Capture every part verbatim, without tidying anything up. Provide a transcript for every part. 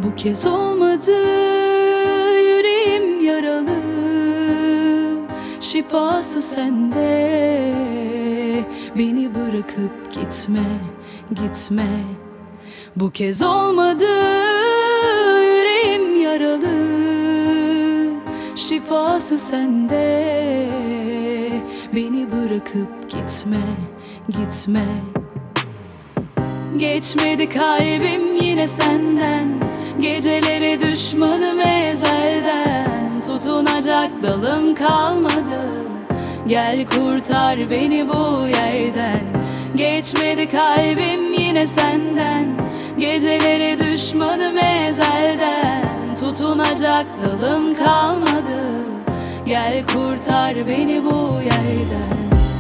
Bu kez olmadı, yüreğim yaralı, şifası sende. Beni bırakıp gitme, gitme. Bu kez olmadı, yüreğim yaralı, şifası sende. Beni bırakıp gitme, gitme. Geçmedi kalbim yine senden, gecelere düşmanım ezelden. Tutunacak dalım kalmadı, gel kurtar beni bu yerden. Geçmedi kalbim yine senden, gecelere düşmanım ezelden. Tutunacak dalım kalmadı, gel kurtar beni bu yerden.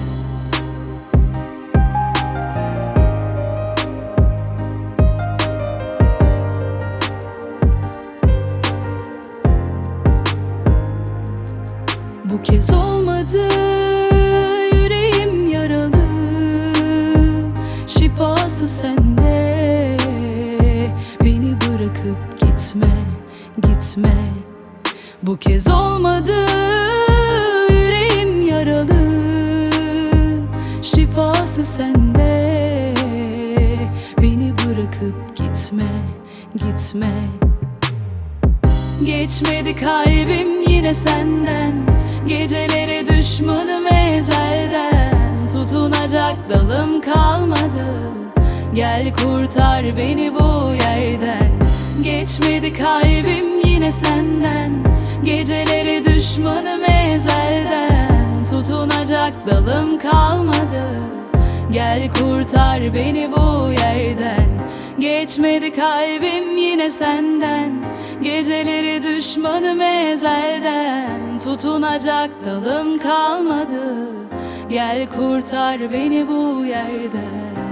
Bu kez olmadı, yüreğim yaralı, şifası sende. Beni bırakıp gitme, gitme. Bu kez olmadı, yüreğim yaralı, şifası sende. Beni bırakıp gitme, gitme. Geçmedi kalbim yine senden, gecelere düşmanım ezelden. Tutunacak dalım kalmadı, gel kurtar beni bu yerden. Geçmedi kalbim yine senden, gecelere düşmanım ezelden. Tutunacak dalım kalmadı, gel kurtar beni bu yerden. Geçmedi kalbim yine senden, geceleri düşmanım ezelden. Tutunacak dalım kalmadı, gel kurtar beni bu yerden.